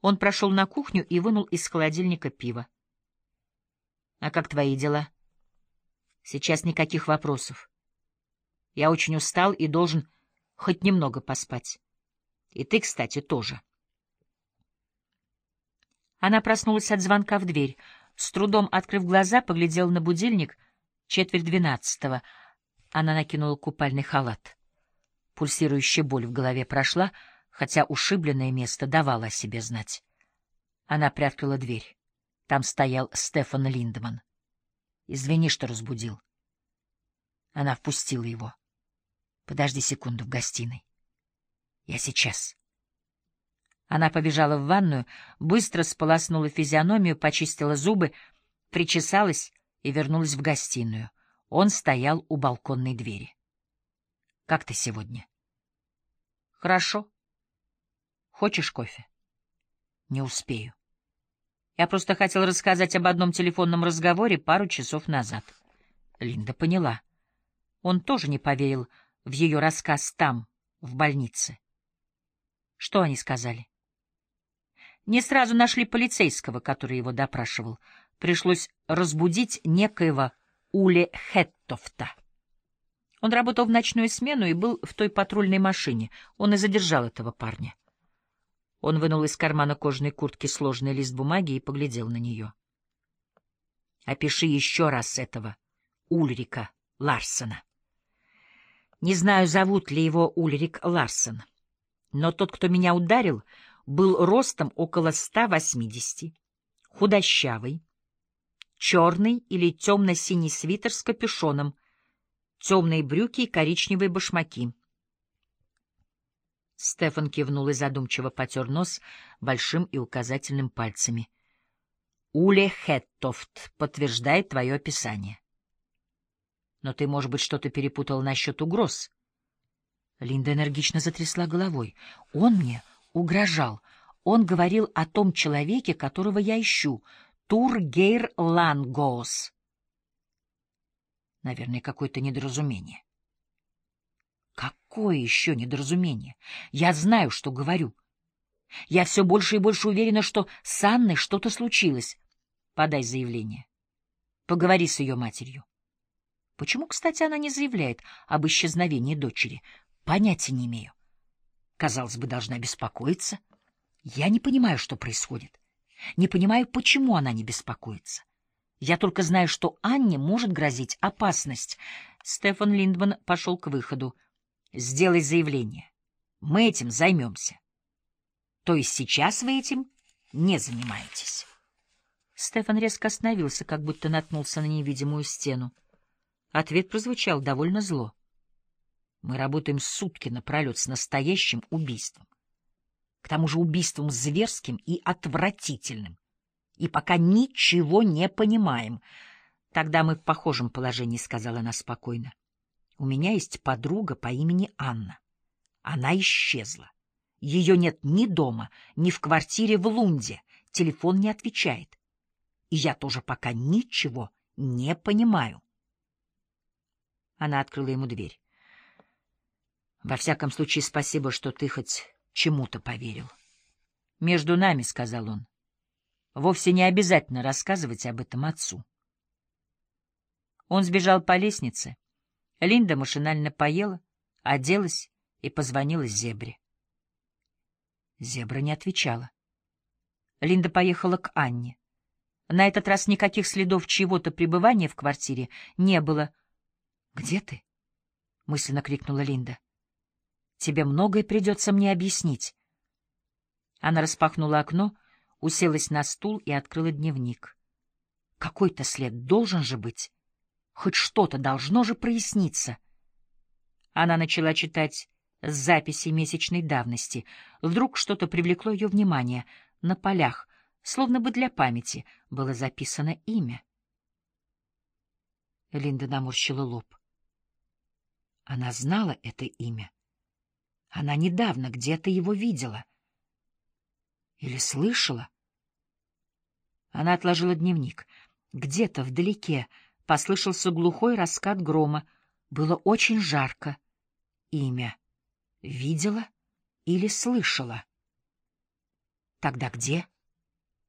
Он прошел на кухню и вынул из холодильника пиво. — А как твои дела? — Сейчас никаких вопросов. Я очень устал и должен хоть немного поспать. И ты, кстати, тоже. Она проснулась от звонка в дверь. С трудом открыв глаза, поглядела на будильник. 11:45. Она накинула купальный халат. Пульсирующая боль в голове прошла, хотя ушибленное место давало о себе знать. Она приоткрыла дверь. Там стоял Стефан Линдеман. «Извини, что разбудил». Она впустила его. «Подожди секунду в гостиной. Я сейчас». Она побежала в ванную, быстро сполоснула физиономию, почистила зубы, причесалась и вернулась в гостиную. Он стоял у балконной двери. — Как ты сегодня? — Хорошо. Хочешь кофе? — Не успею. Я просто хотел рассказать об одном телефонном разговоре пару часов назад. Линда поняла. Он тоже не поверил в ее рассказ там, в больнице. Что они сказали? Не сразу нашли полицейского, который его допрашивал. Пришлось разбудить некоего Уле Хеттофта. Он работал в ночную смену и был в той патрульной машине. Он и задержал этого парня. Он вынул из кармана кожаной куртки сложный лист бумаги и поглядел на нее. «Опиши еще раз этого Ульрика Ларсена. Не знаю, зовут ли его Ульрик Ларсен, но тот, кто меня ударил, был ростом около 180, худощавый, черный или темно-синий свитер с капюшоном, темные брюки и коричневые башмаки». Стефан кивнул и задумчиво потер нос большим и указательным пальцами. «Уле Хеттофт подтверждает твое описание. Но ты, может быть, что-то перепутал насчет угроз?» Линда энергично затрясла головой. «Он мне угрожал. Он говорил о том человеке, которого я ищу. Тургейр Лангоос». Наверное, какое-то недоразумение. Какое еще недоразумение? Я знаю, что говорю. Я все больше и больше уверена, что с Анной что-то случилось. Подай заявление. Поговори с ее матерью. Почему, кстати, она не заявляет об исчезновении дочери? Понятия не имею. Казалось бы, должна беспокоиться. Я не понимаю, что происходит. Не понимаю, почему она не беспокоится. Я только знаю, что Анне может грозить опасность. Стефан Линдман пошел к выходу. Сделай заявление. Мы этим займемся. То есть сейчас вы этим не занимаетесь. Стефан резко остановился, как будто наткнулся на невидимую стену. Ответ прозвучал довольно зло. Мы работаем сутки напролет с настоящим убийством. К тому же убийством зверским и отвратительным. И пока ничего не понимаем. Тогда мы в похожем положении, — сказала она спокойно. У меня есть подруга по имени Анна. Она исчезла. Ее нет ни дома, ни в квартире в Лунде. Телефон не отвечает. И я тоже пока ничего не понимаю. Она открыла ему дверь. Во всяком случае, спасибо, что ты хоть чему-то поверил. Между нами, — сказал он, — вовсе не обязательно рассказывать об этом отцу. Он сбежал по лестнице. Линда машинально поела, оделась и позвонила Зебре. Зебра не отвечала. Линда поехала к Анне. На этот раз никаких следов чьего-то пребывания в квартире не было. — Где ты? — мысленно крикнула Линда. — Тебе многое придется мне объяснить. Она распахнула окно, уселась на стул и открыла дневник. Какой-то след должен же быть. Хоть что-то должно же проясниться. Она начала читать записи месячной давности. Вдруг что-то привлекло ее внимание. На полях, словно бы для памяти, было записано имя. Линда наморщила лоб. Она знала это имя. Она недавно где-то его видела. Или слышала. Она отложила дневник. Где-то вдалеке послышался глухой раскат грома. Было очень жарко. Имя видела или слышала? Тогда где?